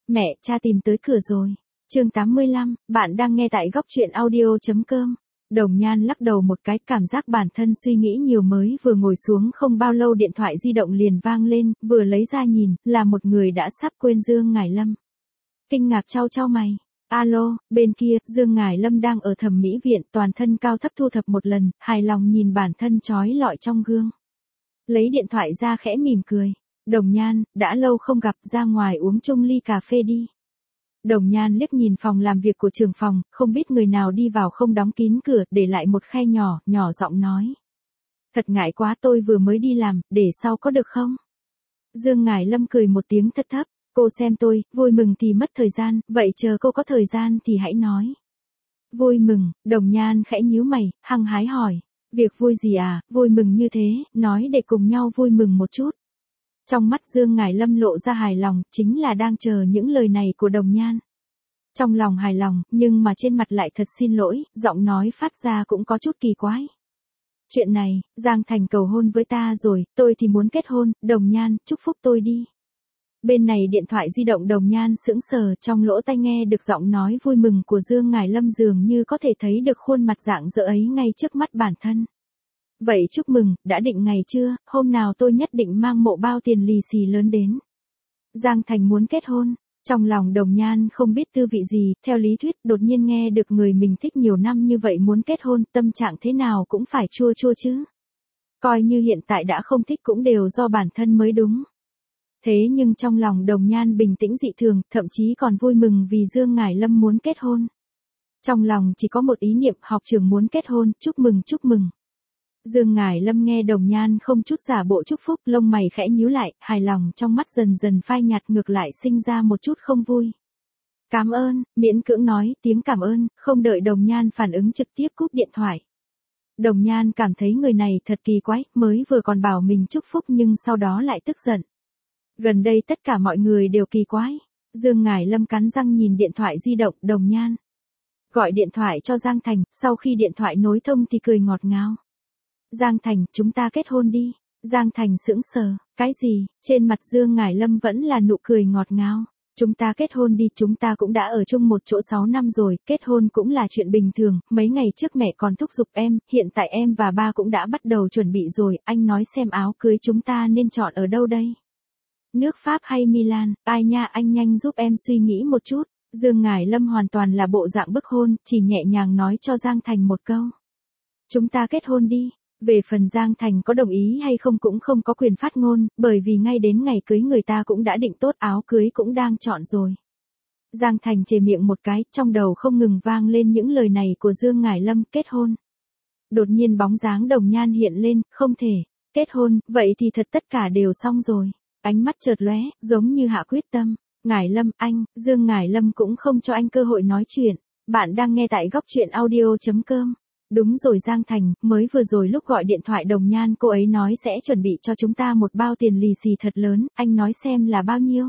Mẹ, cha tìm tới cửa rồi. Chương 85, bạn đang nghe tại góc truyện audio.com. Đồng Nhan lắc đầu một cái, cảm giác bản thân suy nghĩ nhiều, mới vừa ngồi xuống không bao lâu điện thoại di động liền vang lên, vừa lấy ra nhìn, là một người đã sắp quên Dương Ngải Lâm. Kinh ngạc chau mày. Alo, bên kia, Dương Ngải Lâm đang ở thẩm mỹ viện, toàn thân cao thấp thu thập một lần, hài lòng nhìn bản thân chói lọi trong gương. Lấy điện thoại ra khẽ mỉm cười. Đồng Nhan, đã lâu không gặp, ra ngoài uống chung ly cà phê đi. Đồng Nhan liếc nhìn phòng làm việc của trưởng phòng, không biết người nào đi vào không đóng kín cửa, để lại một khe nhỏ, nhỏ giọng nói. Thật ngại quá, tôi vừa mới đi làm, để sau có được không? Dương Ngải Lâm cười một tiếng thật thấp, cô xem tôi, vui mừng thì mất thời gian, vậy chờ cô có thời gian thì hãy nói. Vui mừng, Đồng Nhan khẽ nhíu mày, hăng hái hỏi. Việc vui gì à, vui mừng như thế, nói để cùng nhau vui mừng một chút. Trong mắt Dương Ngải Lâm lộ ra hài lòng, chính là đang chờ những lời này của Đồng Nhan. Trong lòng hài lòng, nhưng mà trên mặt lại thật xin lỗi, giọng nói phát ra cũng có chút kỳ quái. Chuyện này, Giang Thành cầu hôn với ta rồi, tôi thì muốn kết hôn, Đồng Nhan, chúc phúc tôi đi. Bên này điện thoại di động Đồng Nhan sững sờ, trong lỗ tai nghe được giọng nói vui mừng của Dương Ngải Lâm, dường như có thể thấy được khuôn mặt rạng rỡ ấy ngay trước mắt bản thân. Vậy chúc mừng, đã định ngày chưa, hôm nào tôi nhất định mang mộ bao tiền lì xì lớn đến. Giang Thành muốn kết hôn, trong lòng Đồng Nhan không biết tư vị gì, theo lý thuyết đột nhiên nghe được người mình thích nhiều năm như vậy muốn kết hôn, tâm trạng thế nào cũng phải chua chua chứ. Coi như hiện tại đã không thích cũng đều do bản thân mới đúng. Thế nhưng trong lòng Đồng Nhan bình tĩnh dị thường, thậm chí còn vui mừng vì Dương Ngải Lâm muốn kết hôn. Trong lòng chỉ có một ý niệm, học trưởng muốn kết hôn, chúc mừng chúc mừng. Dương Ngải Lâm nghe Đồng Nhan không chút giả bộ chúc phúc, lông mày khẽ nhíu lại, hài lòng trong mắt dần dần phai nhạt, ngược lại sinh ra một chút không vui. Cảm ơn, miễn cưỡng nói tiếng cảm ơn, không đợi Đồng Nhan phản ứng trực tiếp cúp điện thoại. Đồng Nhan cảm thấy người này thật kỳ quái, mới vừa còn bảo mình chúc phúc nhưng sau đó lại tức giận. Gần đây tất cả mọi người đều kỳ quái. Dương Ngải Lâm cắn răng nhìn điện thoại di động, Đồng Nhan gọi điện thoại cho Giang Thành, sau khi điện thoại nối thông thì cười ngọt ngào. Giang Thành, chúng ta kết hôn đi. Giang Thành sững sờ, cái gì? Trên mặt Dương Ngải Lâm vẫn là nụ cười ngọt ngào. Chúng ta kết hôn đi, chúng ta cũng đã ở chung một chỗ 6 năm rồi, kết hôn cũng là chuyện bình thường, mấy ngày trước mẹ còn thúc giục em, hiện tại em và ba cũng đã bắt đầu chuẩn bị rồi, anh nói xem áo cưới chúng ta nên chọn ở đâu đây? Nước Pháp hay Milan, ai nha, anh nhanh giúp em suy nghĩ một chút. Dương Ngải Lâm hoàn toàn là bộ dạng bức hôn, chỉ nhẹ nhàng nói cho Giang Thành một câu. Chúng ta kết hôn đi. Về phần Giang Thành có đồng ý hay không cũng không có quyền phát ngôn, bởi vì ngay đến ngày cưới người ta cũng đã định tốt, áo cưới cũng đang chọn rồi. Giang Thành chề miệng một cái, trong đầu không ngừng vang lên những lời này của Dương Ngải Lâm, kết hôn. Đột nhiên bóng dáng Đồng Nhan hiện lên, không thể, kết hôn, vậy thì thật tất cả đều xong rồi. Ánh mắt chợt lóe, giống như hạ quyết tâm. Ngải Lâm, anh, Dương Ngải Lâm cũng không cho anh cơ hội nói chuyện. Bạn đang nghe tại góc truyện audio.com. Đúng rồi Giang Thành, mới vừa rồi lúc gọi điện thoại Đồng Nhan cô ấy nói sẽ chuẩn bị cho chúng ta một bao tiền lì xì thật lớn, anh nói xem là bao nhiêu.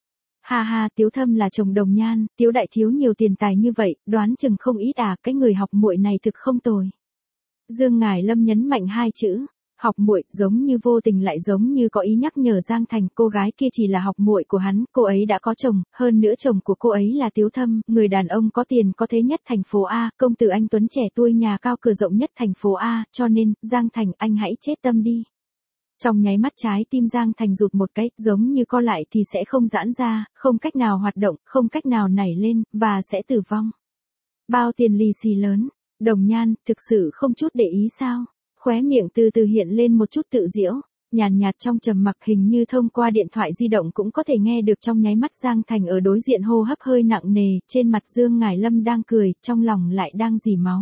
Ha ha, Tiếu Thâm là chồng Đồng Nhan, Tiếu đại thiếu nhiều tiền tài như vậy, đoán chừng không ít à, cái người học muội này thực không tồi. Dương Ngải Lâm nhấn mạnh hai chữ. Học muội, giống như vô tình lại giống như có ý nhắc nhở Giang Thành, cô gái kia chỉ là học muội của hắn, cô ấy đã có chồng, hơn nữa chồng của cô ấy là Tiếu Thâm, người đàn ông có tiền có thế nhất thành phố A, công tử anh tuấn trẻ tuổi, nhà cao cửa rộng nhất thành phố A, cho nên, Giang Thành, anh hãy chết tâm đi. Trong nháy mắt trái tim Giang Thành rụt một cái, giống như co lại thì sẽ không giãn ra, không cách nào hoạt động, không cách nào nảy lên, và sẽ tử vong. Bao tiền lì xì lớn, Đồng Nhan, thực sự không chút để ý sao? Khóe miệng từ từ hiện lên một chút tự giễu, nhàn nhạt trong trầm mặc, hình như thông qua điện thoại di động cũng có thể nghe được. Trong nháy mắt Giang Thành ở đối diện hô hấp hơi nặng nề, trên mặt Dương Ngải Lâm đang cười, trong lòng lại đang rỉ máu.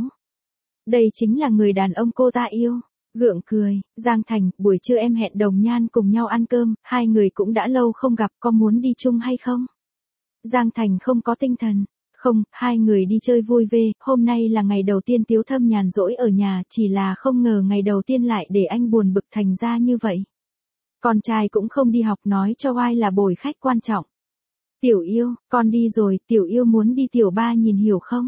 Đây chính là người đàn ông cô ta yêu. Gượng cười, Giang Thành, buổi trưa em hẹn Đồng Nhan cùng nhau ăn cơm, hai người cũng đã lâu không gặp, có muốn đi chung hay không? Giang Thành không có tinh thần. Không, hai người đi chơi vui vẻ, hôm nay là ngày đầu tiên Tiếu Thâm nhàn rỗi ở nhà, chỉ là không ngờ ngày đầu tiên lại để anh buồn bực thành ra như vậy. Con trai cũng không đi học, nói cho oai là bồi khách quan trọng. Tiểu yêu, con đi rồi, tiểu yêu muốn đi, tiểu ba nhìn hiểu không?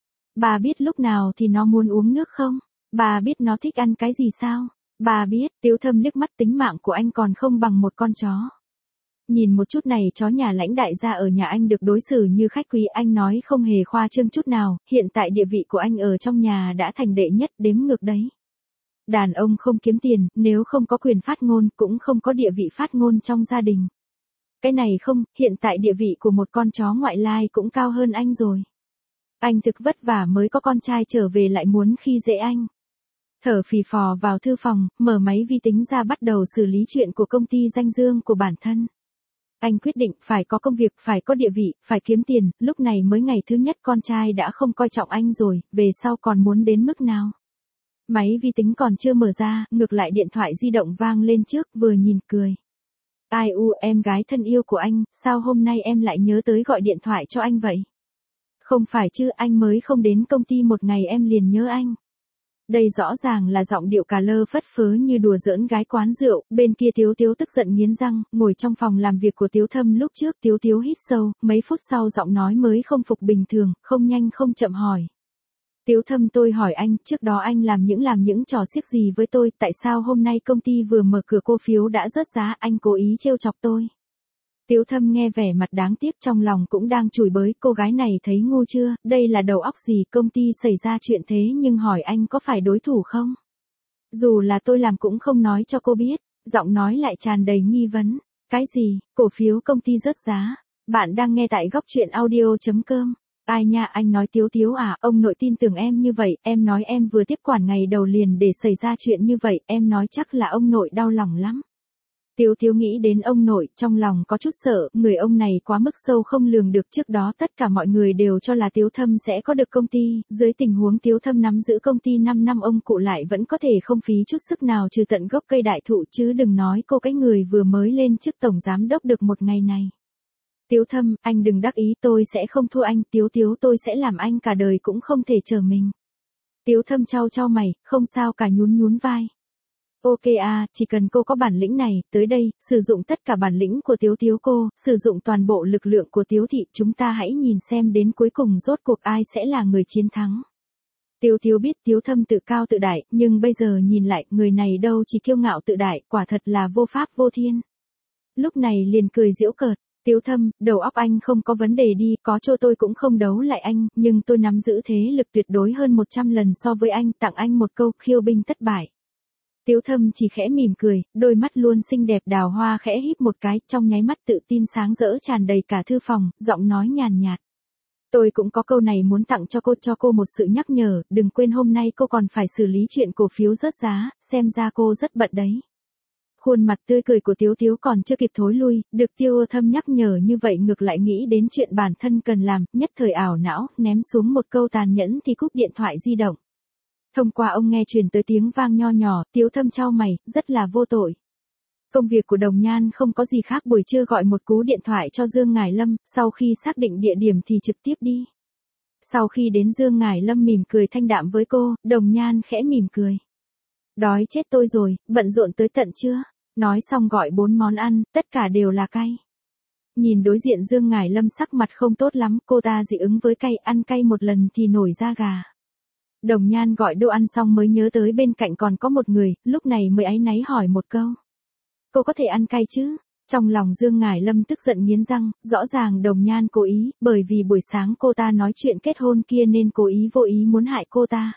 Bà biết lúc nào thì nó muốn uống nước không? Bà biết nó thích ăn cái gì sao? Bà biết, Tiếu Thâm liếc mắt, tính mạng của anh còn không bằng một con chó. Nhìn một chút này chó nhà lãnh đại gia ở nhà anh được đối xử như khách quý, anh nói không hề khoa trương chút nào, hiện tại địa vị của anh ở trong nhà đã thành đệ nhất đếm ngược đấy. Đàn ông không kiếm tiền, nếu không có quyền phát ngôn, cũng không có địa vị phát ngôn trong gia đình. Cái này không, hiện tại địa vị của một con chó ngoại lai cũng cao hơn anh rồi. Anh thực vất vả mới có con trai trở về lại muốn khi dễ anh. Thở phì phò vào thư phòng, mở máy vi tính ra bắt đầu xử lý chuyện của công ty danh dương của bản thân. Anh quyết định phải có công việc, phải có địa vị, phải kiếm tiền, lúc này mới ngày thứ nhất con trai đã không coi trọng anh rồi, về sau còn muốn đến mức nào. Máy vi tính còn chưa mở ra, ngược lại điện thoại di động vang lên trước, vừa nhìn cười. Ai u, em gái thân yêu của anh, sao hôm nay em lại nhớ tới gọi điện thoại cho anh vậy? Không phải chứ, anh mới không đến công ty một ngày em liền nhớ anh. Đây rõ ràng là giọng điệu cà lơ phất phớ như đùa giỡn gái quán rượu, bên kia Tiếu Tiếu tức giận nghiến răng, ngồi trong phòng làm việc của Tiếu Thâm lúc trước Tiếu Tiếu hít sâu, mấy phút sau giọng nói mới không phục bình thường, không nhanh không chậm hỏi. Tiếu Thâm, tôi hỏi anh, trước đó anh làm những trò xiếc gì với tôi, tại sao hôm nay công ty vừa mở cửa cổ phiếu đã rớt giá, anh cố ý trêu chọc tôi. Tiếu Thâm nghe vẻ mặt đáng tiếc, trong lòng cũng đang chửi bới, cô gái này thấy ngu chưa, đây là đầu óc gì, công ty xảy ra chuyện thế nhưng hỏi anh có phải đối thủ không? Dù là tôi làm cũng không nói cho cô biết, giọng nói lại tràn đầy nghi vấn. Cái gì, cổ phiếu công ty rớt giá? Bạn đang nghe tại góc truyện audio.com. Ai nha, anh nói Tiếu Tiếu à, ông nội tin tưởng em như vậy, em nói em vừa tiếp quản ngày đầu liền để xảy ra chuyện như vậy, em nói chắc là ông nội đau lòng lắm. Tiếu Tiếu nghĩ đến ông nội, trong lòng có chút sợ, người ông này quá mức sâu không lường được, trước đó tất cả mọi người đều cho là Tiếu Thâm sẽ có được công ty, dưới tình huống Tiếu Thâm nắm giữ công ty 5 năm ông cụ lại vẫn có thể không phí chút sức nào trừ tận gốc cây đại thụ, chứ đừng nói cô cái người vừa mới lên chức tổng giám đốc được một ngày này. Tiếu Thâm, anh đừng đắc ý, tôi sẽ không thua anh, Tiếu Tiếu tôi sẽ làm anh cả đời cũng không thể chờ mình. Tiếu Thâm chau mày, không sao cả, nhún vai. Ok à, chỉ cần cô có bản lĩnh này, tới đây, sử dụng tất cả bản lĩnh của Tiếu Tiếu cô, sử dụng toàn bộ lực lượng của Tiếu thị, chúng ta hãy nhìn xem đến cuối cùng rốt cuộc ai sẽ là người chiến thắng. Tiếu Tiếu biết Tiếu Thâm tự cao tự đại, nhưng bây giờ nhìn lại, người này đâu chỉ kiêu ngạo tự đại, quả thật là vô pháp vô thiên. Lúc này liền cười giễu cợt. Tiếu Thâm, đầu óc anh không có vấn đề đi, có cho tôi cũng không đấu lại anh, nhưng tôi nắm giữ thế lực tuyệt đối hơn 100 lần so với anh, tặng anh một câu khiêu binh thất bại. Tiếu Thâm chỉ khẽ mỉm cười, đôi mắt luôn xinh đẹp đào hoa khẽ híp một cái, trong nháy mắt tự tin sáng rỡ tràn đầy cả thư phòng, giọng nói nhàn nhạt. Tôi cũng có câu này muốn tặng cho cô một sự nhắc nhở, đừng quên hôm nay cô còn phải xử lý chuyện cổ phiếu rớt giá, xem ra cô rất bận đấy. Khuôn mặt tươi cười của Tiếu Tiếu còn chưa kịp thối lui, được Tiêu Thâm nhắc nhở như vậy ngược lại nghĩ đến chuyện bản thân cần làm, nhất thời ảo não, ném xuống một câu tàn nhẫn thì cúp điện thoại di động. Thông qua ông nghe truyền tới tiếng vang nho nhỏ, Tiếu Thâm chau mày, rất là vô tội. Công việc của Đồng Nhan không có gì khác, buổi trưa gọi một cú điện thoại cho Dương Ngải Lâm, sau khi xác định địa điểm thì trực tiếp đi. Sau khi đến Dương Ngải Lâm mỉm cười thanh đạm với cô, Đồng Nhan khẽ mỉm cười. Đói chết tôi rồi, bận rộn tới tận trưa. Nói xong gọi 4 món ăn, tất cả đều là cay. Nhìn đối diện Dương Ngải Lâm sắc mặt không tốt lắm, cô ta dị ứng với cay, ăn cay một lần thì nổi da gà. Đồng Nhan gọi đồ ăn xong mới nhớ tới bên cạnh còn có một người, lúc này mới áy náy hỏi một câu. Cô có thể ăn cay chứ? Trong lòng Dương Ngải Lâm tức giận nghiến răng, rõ ràng Đồng Nhan cố ý, bởi vì buổi sáng cô ta nói chuyện kết hôn kia nên cố ý vô ý muốn hại cô ta.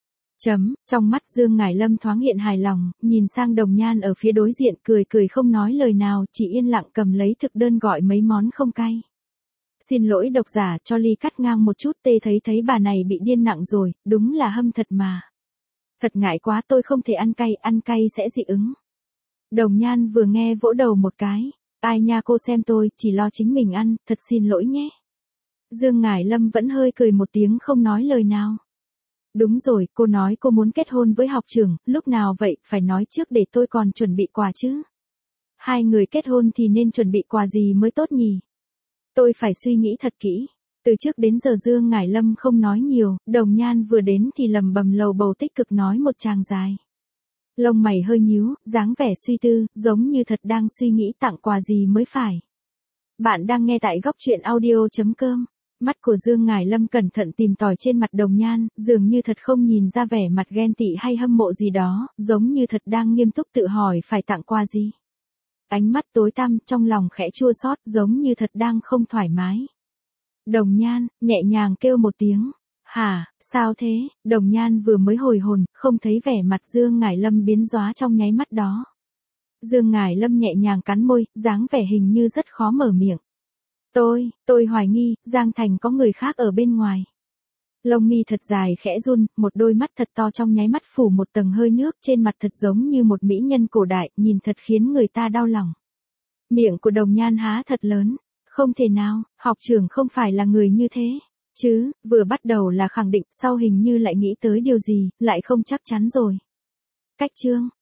Trong mắt Dương Ngải Lâm thoáng hiện hài lòng, nhìn sang Đồng Nhan ở phía đối diện cười không nói lời nào, chỉ yên lặng cầm lấy thực đơn gọi mấy món không cay. Xin lỗi độc giả, cho ly cắt ngang một chút, tê thấy bà này bị điên nặng rồi, đúng là hâm thật mà. Thật ngại quá, tôi không thể ăn cay sẽ dị ứng. Đồng Nhan vừa nghe vỗ đầu một cái, ai nha cô xem tôi, chỉ lo chính mình ăn, thật xin lỗi nhé. Dương Ngải Lâm vẫn hơi cười một tiếng không nói lời nào. Đúng rồi, cô nói cô muốn kết hôn với học trưởng, lúc nào vậy, phải nói trước để tôi còn chuẩn bị quà chứ. Hai người kết hôn thì nên chuẩn bị quà gì mới tốt nhỉ? Tôi phải suy nghĩ thật kỹ. Từ trước đến giờ Dương Ngải Lâm không nói nhiều, Đồng Nhan vừa đến thì lầm bầm lầu bầu tích cực nói một tràng dài. Lông mày hơi nhíu, dáng vẻ suy tư, giống như thật đang suy nghĩ tặng quà gì mới phải. Bạn đang nghe tại góc truyện audio.com. Mắt của Dương Ngải Lâm cẩn thận tìm tòi trên mặt Đồng Nhan, dường như thật không nhìn ra vẻ mặt ghen tị hay hâm mộ gì đó, giống như thật đang nghiêm túc tự hỏi phải tặng quà gì. Ánh mắt tối tăm, trong lòng khẽ chua xót, giống như thật đang không thoải mái. Đồng Nhan, nhẹ nhàng kêu một tiếng. Hả, sao thế? Đồng Nhan vừa mới hồi hồn, không thấy vẻ mặt Dương Ngải Lâm biến hóa trong nháy mắt đó. Dương Ngải Lâm nhẹ nhàng cắn môi, dáng vẻ hình như rất khó mở miệng. Tôi hoài nghi, Giang Thành có người khác ở bên ngoài. Lông mi thật dài khẽ run, một đôi mắt thật to trong nháy mắt phủ một tầng hơi nước, trên mặt thật giống như một mỹ nhân cổ đại, nhìn thật khiến người ta đau lòng. Miệng của Đồng Nhan há thật lớn. Không thể nào, học trưởng không phải là người như thế. Chứ, vừa bắt đầu là khẳng định, sau hình như lại nghĩ tới điều gì, lại không chắc chắn rồi. Cách chương